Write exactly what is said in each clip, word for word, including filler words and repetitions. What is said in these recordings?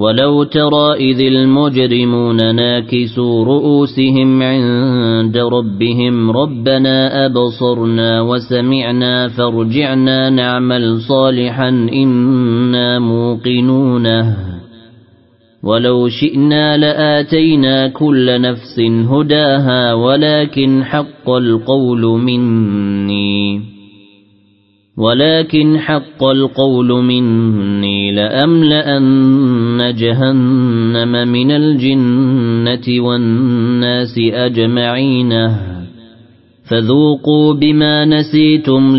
ولو ترى إذ المجرمون ناكسوا رؤوسهم عند ربهم ربنا أبصرنا وسمعنا فارجعنا نعمل صالحا إنا موقنونه ولو شئنا لآتينا كل نفس هداها ولكن حق القول مني ولكن حق القول مني لأملأن جهنم من الجنة والناس أجمعين فذوقوا بما نسيتم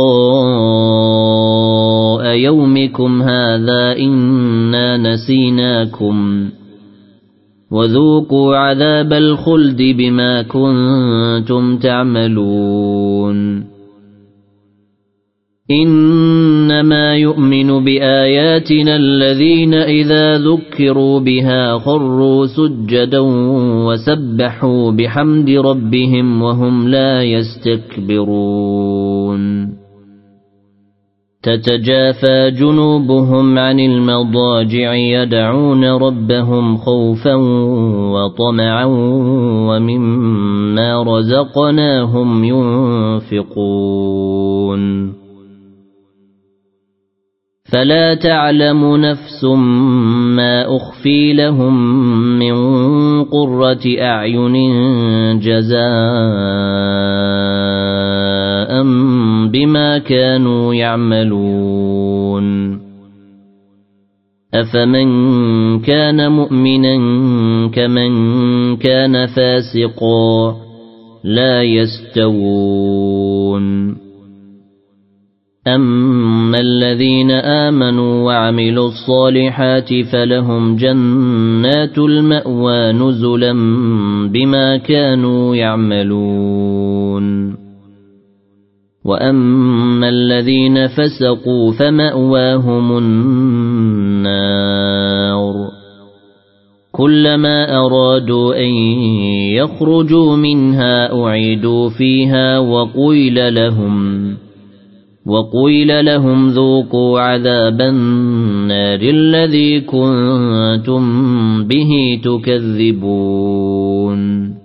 لقاء يومكم هذا إنا نسيناكم وذوقوا عذاب الخلد بما كنتم تعملون إنما يؤمن بآياتنا الذين إذا ذكروا بها خروا سجدا وسبحوا بحمد ربهم وهم لا يستكبرون تتجافى جنوبهم عن المضاجع يدعون ربهم خوفا وطمعا ومما رزقناهم ينفقون فلا تعلم نفس ما أخفي لهم من قرة أعين جزاء بما كانوا يعملون أفمن كان مؤمنا كمن كان فاسقا لا يستوون أما الذين آمنوا وعملوا الصالحات فلهم جنات المأوى نزلا بما كانوا يعملون وأما الذين فسقوا فمأواهم النار كلما أرادوا أن يخرجوا منها أعيدوا فيها وقيل لهم وقيل لهم ذوقوا عذاب النار الذي كنتم به تكذبون